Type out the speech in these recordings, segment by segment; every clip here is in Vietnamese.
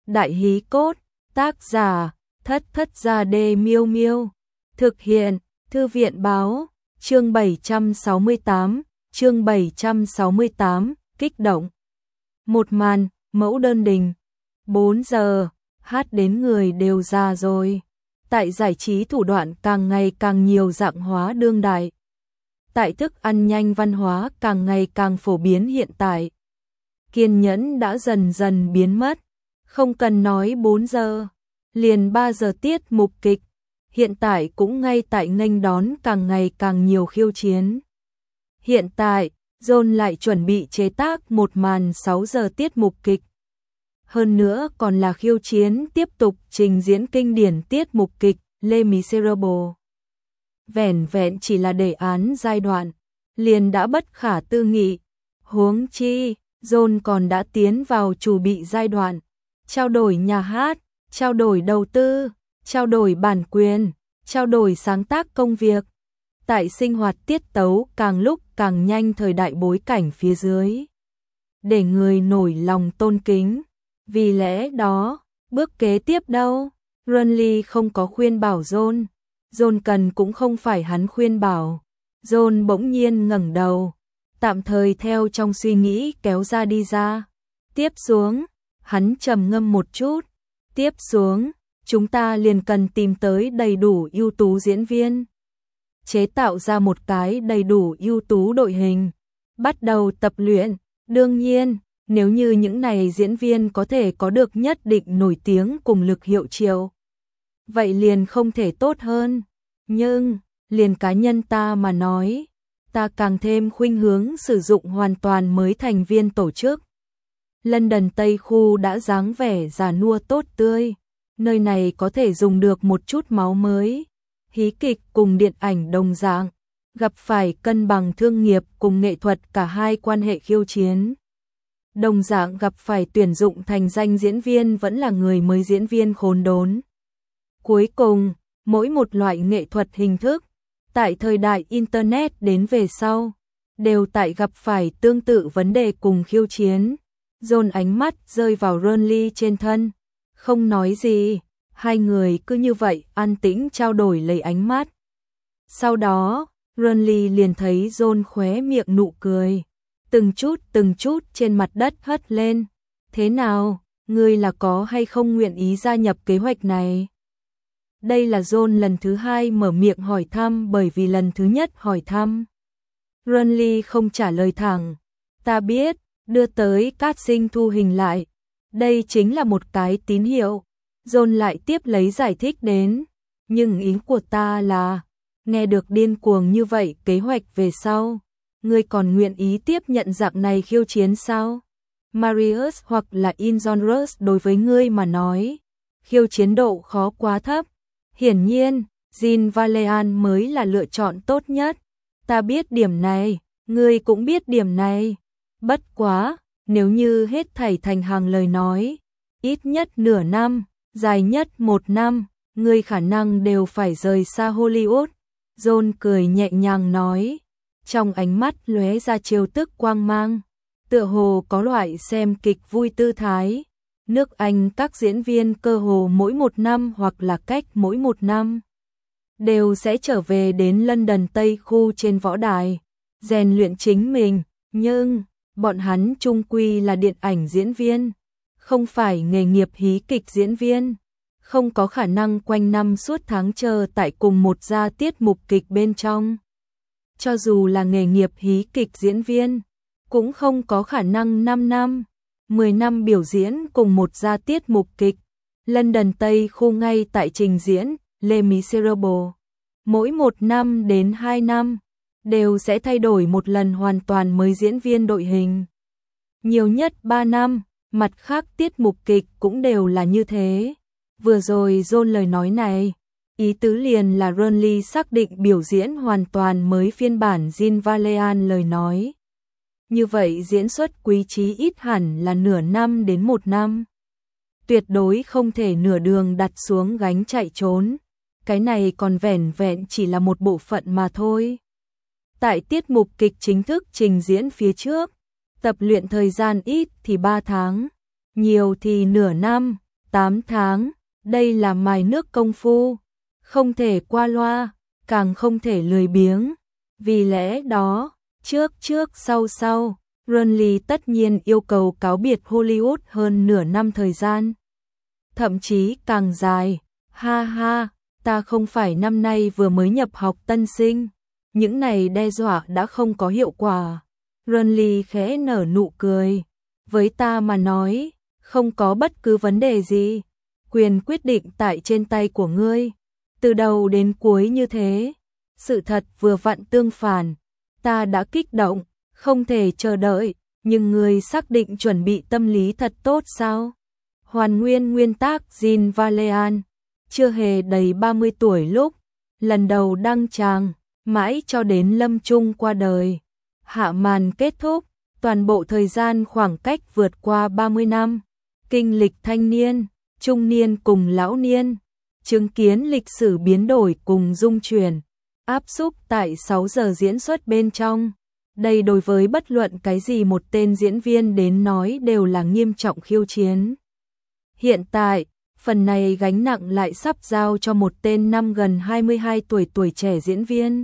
Đại hí cốt, tác giả, Thất Thất Gia Đê Miêu Miêu. Thực hiện, Thư viện Báo, chương 768, kích động. Một màn, mẫu đơn đình. 4 giờ, hát đến người đều già rồi. Tại giải trí thủ đoạn càng ngày càng nhiều dạng hóa đương đại. Tại thức ăn nhanh văn hóa càng ngày càng phổ biến hiện tại. Kiên nhẫn đã dần dần biến mất. Không cần nói 4 giờ, liền 3 giờ tiết mục kịch. Hiện tại cũng ngay tại nghênh đón càng ngày càng nhiều khiêu chiến. Hiện tại, John lại chuẩn bị chế tác một màn 6 giờ tiết mục kịch. Hơn nữa còn là khiêu chiến tiếp tục trình diễn kinh điển tiết mục kịch Les Miserables. Vẻn vẹn chỉ là đề án giai đoạn, liền đã bất khả tư nghị. Huống chi, John còn đã tiến vào chủ bị giai đoạn. Trao đổi nhà hát, trao đổi đầu tư, trao đổi bản quyền, trao đổi sáng tác công việc. Tại sinh hoạt tiết tấu càng lúc càng nhanh thời đại bối cảnh phía dưới. Để người nổi lòng tôn kính. Vì lẽ đó, bước kế tiếp đâu? Renly không có khuyên bảo John. John cần cũng không phải hắn khuyên bảo. John bỗng nhiên ngẩng đầu. Tạm thời theo trong suy nghĩ kéo ra đi ra. Tiếp xuống, hắn trầm ngâm một chút. Tiếp xuống, chúng ta liền cần tìm tới đầy đủ ưu tú diễn viên. Chế tạo ra một cái đầy đủ ưu tú đội hình. Bắt đầu tập luyện. Đương nhiên, nếu như những này diễn viên có thể có được nhất định nổi tiếng cùng lực hiệu triệu, vậy liền không thể tốt hơn. Nhưng, liền cá nhân ta mà nói, ta càng thêm khuynh hướng sử dụng hoàn toàn mới thành viên tổ chức. London Tây Khu đã dáng vẻ già nua tốt tươi, nơi này có thể dùng được một chút máu mới. Hí kịch cùng điện ảnh đồng dạng, gặp phải cân bằng thương nghiệp cùng nghệ thuật cả hai quan hệ khiêu chiến. Đồng dạng gặp phải tuyển dụng thành danh diễn viên vẫn là người mới diễn viên khốn đốn. Cuối cùng, mỗi một loại nghệ thuật hình thức, tại thời đại Internet đến về sau, đều tại gặp phải tương tự vấn đề cùng khiêu chiến. Dồn ánh mắt rơi vào Renly trên thân, không nói gì, hai người cứ như vậy an tĩnh trao đổi lấy ánh mắt. Sau đó, Renly liền thấy John khóe miệng nụ cười, từng chút trên mặt đất hất lên. Thế nào, ngươi là có hay không nguyện ý gia nhập kế hoạch này? Đây là John lần thứ hai mở miệng hỏi thăm, bởi vì lần thứ nhất hỏi thăm, Renly không trả lời thẳng. Ta biết, đưa tới casting thu hình lại. Đây chính là một cái tín hiệu. John lại tiếp lấy giải thích đến. Nhưng ý của ta là, nghe được điên cuồng như vậy kế hoạch về sau, ngươi còn nguyện ý tiếp nhận dạng này khiêu chiến sao? Marius hoặc là Injonrus đối với ngươi mà nói, khiêu chiến độ khó quá thấp. Hiển nhiên, Jean Valjean mới là lựa chọn tốt nhất. Ta biết điểm này, ngươi cũng biết điểm này. Bất quá, nếu như hết thảy thành hàng lời nói, ít nhất nửa năm, dài nhất 1 năm, ngươi khả năng đều phải rời xa Hollywood. John cười nhẹ nhàng nói, trong ánh mắt lóe ra trêu tức quang mang, tựa hồ có loại xem kịch vui tư thái. Nước Anh các diễn viên cơ hồ mỗi 1 năm hoặc là cách mỗi 1 năm đều sẽ trở về đến London Tây Khu trên võ đài, rèn luyện chính mình, nhưng bọn hắn chung quy là điện ảnh diễn viên, không phải nghề nghiệp hí kịch diễn viên, không có khả năng quanh năm suốt tháng chờ tại cùng một gia tiết mục kịch bên trong. Cho dù là nghề nghiệp hí kịch diễn viên, cũng không có khả năng 5 năm, 10 năm biểu diễn cùng một gia tiết mục kịch. London Tây Khu ngay tại trình diễn Les Miserables, mỗi 1 năm đến 2 năm đều sẽ thay đổi một lần hoàn toàn mới diễn viên đội hình. Nhiều nhất 3 năm, mặt khác tiết mục kịch cũng đều là như thế. Vừa rồi John lời nói này, ý tứ liền là Renly xác định biểu diễn hoàn toàn mới phiên bản Jean Valjean lời nói. Như vậy diễn xuất quý chí ít hẳn là nửa năm đến 1 năm. Tuyệt đối không thể nửa đường đặt xuống gánh chạy trốn. Cái này còn vẻn vẹn chỉ là một bộ phận mà thôi. Tại tiết mục kịch chính thức trình diễn phía trước, tập luyện thời gian ít thì 3 tháng, nhiều thì nửa năm, 8 tháng, đây là mài nước công phu, không thể qua loa, càng không thể lười biếng. Vì lẽ đó, trước sau, Renly tất nhiên yêu cầu cáo biệt Hollywood hơn nửa năm thời gian. Thậm chí càng dài, ha ha, ta không phải năm nay vừa mới nhập học tân sinh, những này đe dọa đã không có hiệu quả. Renly khẽ nở nụ cười, với ta mà nói, không có bất cứ vấn đề gì, quyền quyết định tại trên tay của ngươi, từ đầu đến cuối như thế. Sự thật vừa vặn tương phản, ta đã kích động, không thể chờ đợi, nhưng ngươi xác định chuẩn bị tâm lý thật tốt sao? Hoàn nguyên nguyên tác Jean Valjean, chưa hề đầy 30 tuổi lúc, lần đầu đăng tràng, mãi cho đến lâm chung qua đời. Hạ màn kết thúc, toàn bộ thời gian khoảng cách vượt qua 30 năm, kinh lịch thanh niên, trung niên cùng lão niên, chứng kiến lịch sử biến đổi cùng dung chuyển, áp xúc tại 6 giờ diễn xuất bên trong. Đây đối với bất luận cái gì một tên diễn viên đến nói đều là nghiêm trọng khiêu chiến. Hiện tại, phần này gánh nặng lại sắp giao cho một tên năm gần 22 tuổi trẻ diễn viên.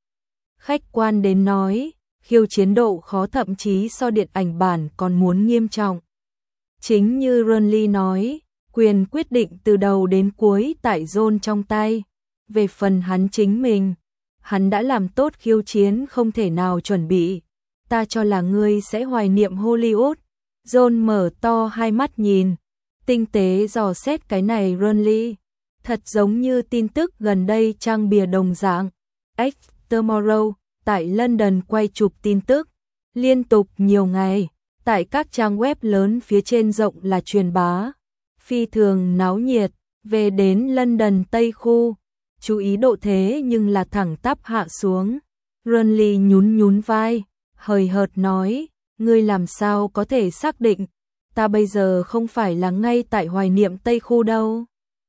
Khách quan đến nói, khiêu chiến độ khó thậm chí so điện ảnh bản còn muốn nghiêm trọng. Chính như Renly nói, quyền quyết định từ đầu đến cuối tại John trong tay. Về phần hắn chính mình, hắn đã làm tốt khiêu chiến không thể nào chuẩn bị. Ta cho là ngươi sẽ hoài niệm Hollywood. John mở to hai mắt nhìn, tinh tế dò xét cái này Renly. Thật giống như tin tức gần đây trang bìa đồng dạng. X Tomorrow, tại London quay chụp tin tức, liên tục nhiều ngày, tại các trang web lớn phía trên rộng là truyền bá. Phi thường náo nhiệt, về đến London Tây Khu, chú ý độ thế nhưng là thẳng tắp hạ xuống. Renly nhún vai, hời hợt nói, ngươi làm sao có thể xác định, ta bây giờ không phải là ngay tại hoài niệm Tây Khu đâu.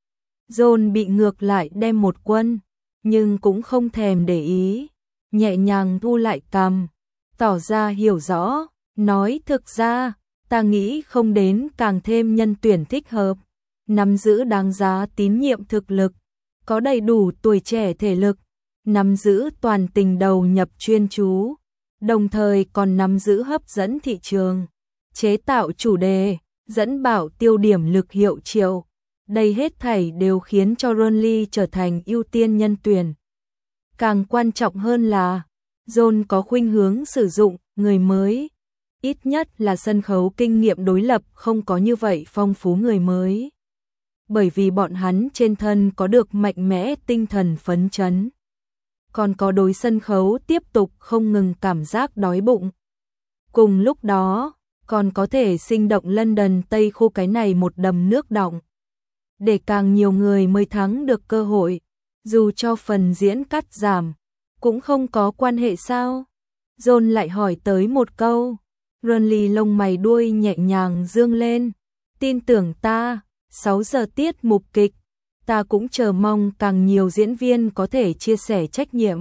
John bị ngược lại đem một quân, nhưng cũng không thèm để ý, nhẹ nhàng thu lại cằm, tỏ ra hiểu rõ, nói thực ra, ta nghĩ không đến càng thêm nhân tuyển thích hợp, nắm giữ đáng giá tín nhiệm thực lực, có đầy đủ tuổi trẻ thể lực, nắm giữ toàn tình đầu nhập chuyên chú, đồng thời còn nắm giữ hấp dẫn thị trường, chế tạo chủ đề, dẫn bảo tiêu điểm lực hiệu triệu. Đây hết thảy đều khiến cho Renly trở thành ưu tiên nhân tuyển. Càng quan trọng hơn là, John có khuynh hướng sử dụng người mới, ít nhất là sân khấu kinh nghiệm đối lập không có như vậy phong phú người mới. Bởi vì bọn hắn trên thân có được mạnh mẽ tinh thần phấn chấn, còn có đối sân khấu tiếp tục không ngừng cảm giác đói bụng. Cùng lúc đó, còn có thể sinh động London Tây Khu cái này một đầm nước đọng. Để càng nhiều người mới thắng được cơ hội, dù cho phần diễn cắt giảm, cũng không có quan hệ sao? John lại hỏi tới một câu, Renly lông mày đuôi nhẹ nhàng dương lên, tin tưởng ta, 6 giờ tiết mục kịch, ta cũng chờ mong càng nhiều diễn viên có thể chia sẻ trách nhiệm.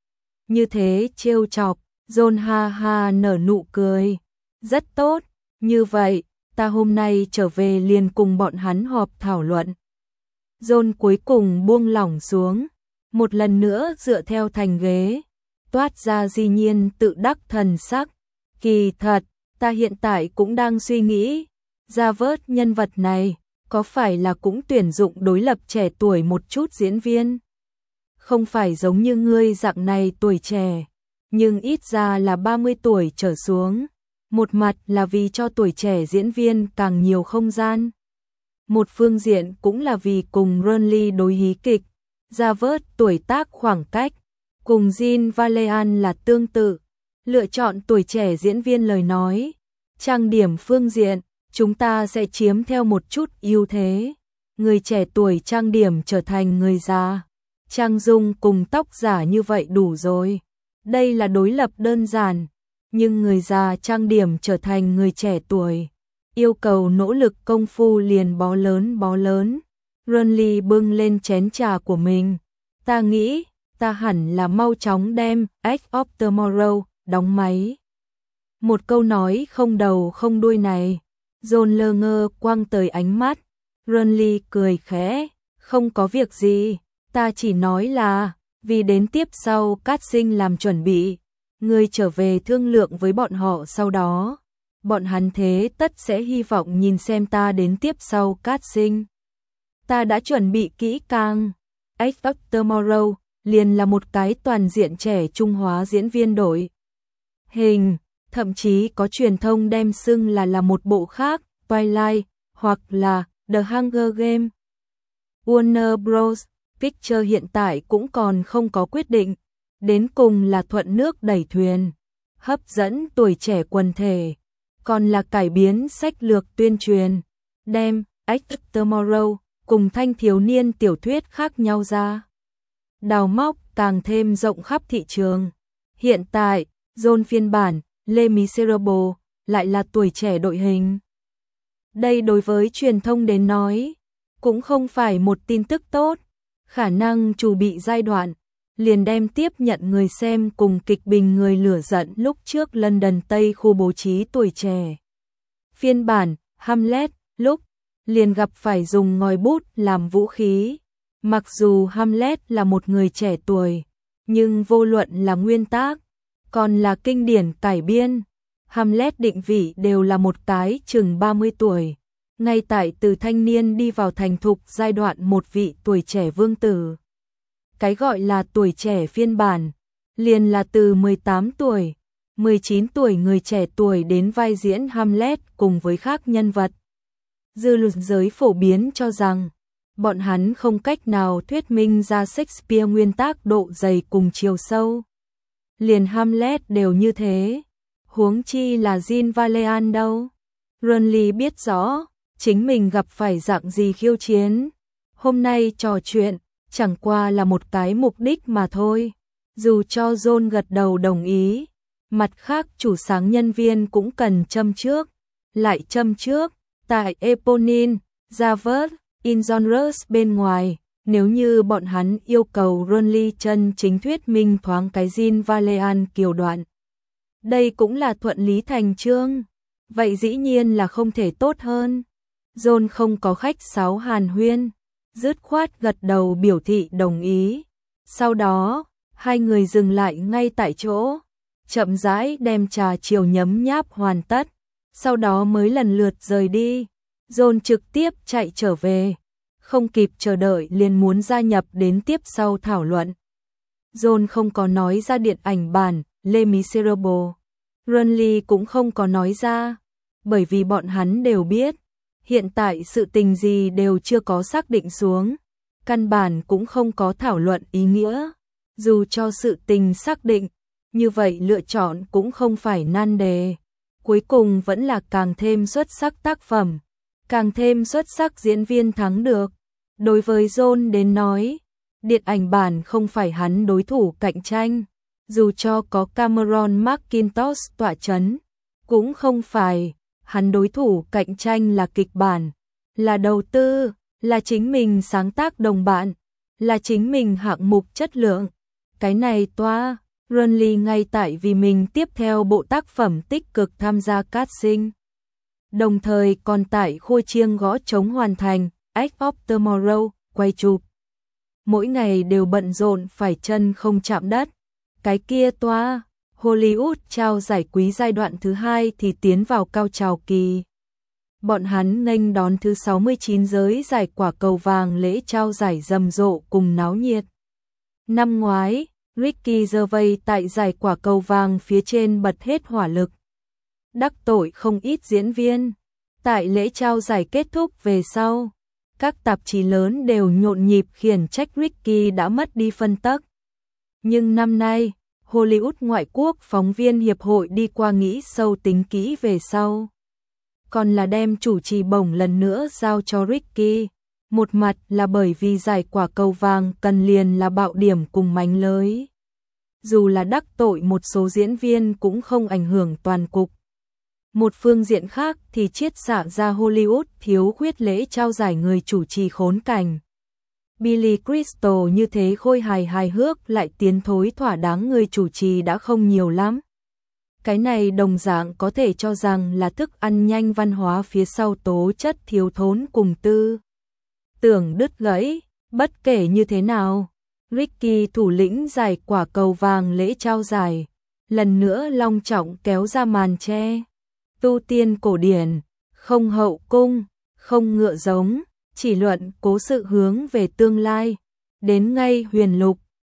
Như thế trêu chọc, John ha ha nở nụ cười, rất tốt, như vậy, ta hôm nay trở về liền cùng bọn hắn họp thảo luận. John cuối cùng buông lỏng xuống, một lần nữa dựa theo thành ghế, toát ra dĩ nhiên tự đắc thần sắc. Kỳ thật, ta hiện tại cũng đang suy nghĩ, ra vớt nhân vật này, có phải là cũng tuyển dụng đối lập trẻ tuổi một chút diễn viên? Không phải giống như ngươi dạng này tuổi trẻ, nhưng ít ra là 30 tuổi trở xuống. Một mặt là vì cho tuổi trẻ diễn viên càng nhiều không gian. Một phương diện cũng là vì cùng Renly đối hí kịch, ra vớt tuổi tác khoảng cách, cùng Jean Valjean là tương tự. Lựa chọn tuổi trẻ diễn viên lời nói, trang điểm phương diện, chúng ta sẽ chiếm theo một chút ưu thế. Người trẻ tuổi trang điểm trở thành người già, trang dung cùng tóc giả như vậy đủ rồi. Đây là đối lập đơn giản, nhưng người già trang điểm trở thành người trẻ tuổi, yêu cầu nỗ lực công phu liền bó lớn. Renly bưng lên chén trà của mình, ta nghĩ, ta hẳn là mau chóng đem X of Tomorrow đóng máy. Một câu nói không đầu không đuôi này, John lơ ngơ quăng tới ánh mắt, Renly cười khẽ, không có việc gì, ta chỉ nói là, vì đến tiếp sau casting làm chuẩn bị, ngươi trở về thương lượng với bọn họ sau đó. Bọn hắn thế tất sẽ hy vọng nhìn xem ta đến tiếp sau casting. Ta đã chuẩn bị kỹ càng. Edge of Tomorrow liền là một cái toàn diện trẻ trung hóa diễn viên đổi hình, thậm chí có truyền thông đem xưng là một bộ khác, Twilight, hoặc là The Hunger Games. Warner Bros. Pictures hiện tại cũng còn không có quyết định, đến cùng là thuận nước đẩy thuyền, hấp dẫn tuổi trẻ quần thể, còn là cải biến sách lược tuyên truyền, đem Edge of Tomorrow cùng thanh thiếu niên tiểu thuyết khác nhau ra. Đào móc càng thêm rộng khắp thị trường. Hiện tại, John phiên bản Les Miserables lại là tuổi trẻ đội hình. Đây đối với truyền thông đến nói, cũng không phải một tin tức tốt. Khả năng chủ bị giai đoạn, liền đem tiếp nhận người xem cùng kịch bình người lửa giận lúc trước London Tây khu bố trí tuổi trẻ. Phiên bản Hamlet lúc liền gặp phải dùng ngòi bút làm vũ khí. Mặc dù Hamlet là một người trẻ tuổi, nhưng vô luận là nguyên tác, còn là kinh điển cải biên, Hamlet định vị đều là một cái chừng 30 tuổi, ngay tại từ thanh niên đi vào thành thục giai đoạn một vị tuổi trẻ vương tử. Cái gọi là tuổi trẻ phiên bản, liền là từ 18 tuổi, 19 tuổi người trẻ tuổi đến vai diễn Hamlet cùng với khác nhân vật. Dư luận giới phổ biến cho rằng, bọn hắn không cách nào thuyết minh ra Shakespeare nguyên tác độ dày cùng chiều sâu. Liền Hamlet đều như thế, huống chi là Jean Valjean đâu. Renly biết rõ, chính mình gặp phải dạng gì khiêu chiến. Hôm nay trò chuyện, chẳng qua là một cái mục đích mà thôi. Dù cho John gật đầu đồng ý, mặt khác chủ sáng nhân viên cũng cần châm trước. Lại châm trước, tại Eponine, Javert, Ingenrus bên ngoài, nếu như bọn hắn yêu cầu Renly chân chính thuyết minh thoáng cái Jean Valjean kiều đoạn. Đây cũng là thuận lý thành chương, vậy dĩ nhiên là không thể tốt hơn. John không có khách sáo hàn huyên, dứt khoát gật đầu biểu thị đồng ý. Sau đó, hai người dừng lại ngay tại chỗ, chậm rãi đem trà chiều nhấm nháp hoàn tất, sau đó mới lần lượt rời đi. John trực tiếp chạy trở về, không kịp chờ đợi liền muốn gia nhập đến tiếp sau thảo luận. John không có nói ra điện ảnh bản Les Miserables, Renly cũng không có nói ra, bởi vì bọn hắn đều biết, hiện tại sự tình gì đều chưa có xác định xuống, căn bản cũng không có thảo luận ý nghĩa. Dù cho sự tình xác định, như vậy lựa chọn cũng không phải nan đề. Cuối cùng vẫn là càng thêm xuất sắc tác phẩm, càng thêm xuất sắc diễn viên thắng được. Đối với John đến nói, điện ảnh bản không phải hắn đối thủ cạnh tranh, dù cho có Cameron Mackintosh tọa chấn, cũng không phải, hắn đối thủ cạnh tranh là kịch bản, là đầu tư, là chính mình sáng tác đồng bạn, là chính mình hạng mục chất lượng. Cái này toa, Renly ngay tại vì mình tiếp theo bộ tác phẩm tích cực tham gia casting. Đồng thời còn tại khua chiêng gõ trống hoàn thành Edge of Tomorrow, quay chụp. Mỗi ngày đều bận rộn phải chân không chạm đất. Cái kia toa, Hollywood trao giải quý giai đoạn thứ 2 thì tiến vào cao trào kỳ. Bọn hắn nghênh đón thứ 69 giới giải quả cầu vàng lễ trao giải rầm rộ cùng náo nhiệt. Năm ngoái, Ricky Gervais tại giải quả cầu vàng phía trên bật hết hỏa lực, đắc tội không ít diễn viên. Tại lễ trao giải kết thúc về sau, các tạp chí lớn đều nhộn nhịp khiển trách Ricky đã mất đi phân tấc. Nhưng năm nay, Hollywood ngoại quốc phóng viên hiệp hội đi qua nghĩ sâu tính kỹ về sau, còn là đem chủ trì bổng lần nữa giao cho Ricky. Một mặt là bởi vì giải quả cầu vàng cần liền là bạo điểm cùng mánh lới. Dù là đắc tội một số diễn viên cũng không ảnh hưởng toàn cục. Một phương diện khác thì chiết xạ ra Hollywood thiếu khuyết lễ trao giải người chủ trì khốn cảnh. Billy Crystal như thế khôi hài hước lại tiến thối thỏa đáng người chủ trì đã không nhiều lắm. Cái này đồng dạng có thể cho rằng là thức ăn nhanh văn hóa phía sau tố chất thiếu thốn cùng tư. tưởng đứt gãy, bất kể như thế nào. Ricky thủ lĩnh giải quả cầu vàng lễ trao giải, lần nữa long trọng kéo ra màn che. Tu tiên cổ điển, không hậu cung, không ngựa giống, chỉ luận cố sự hướng về tương lai. Đến ngay huyền lục,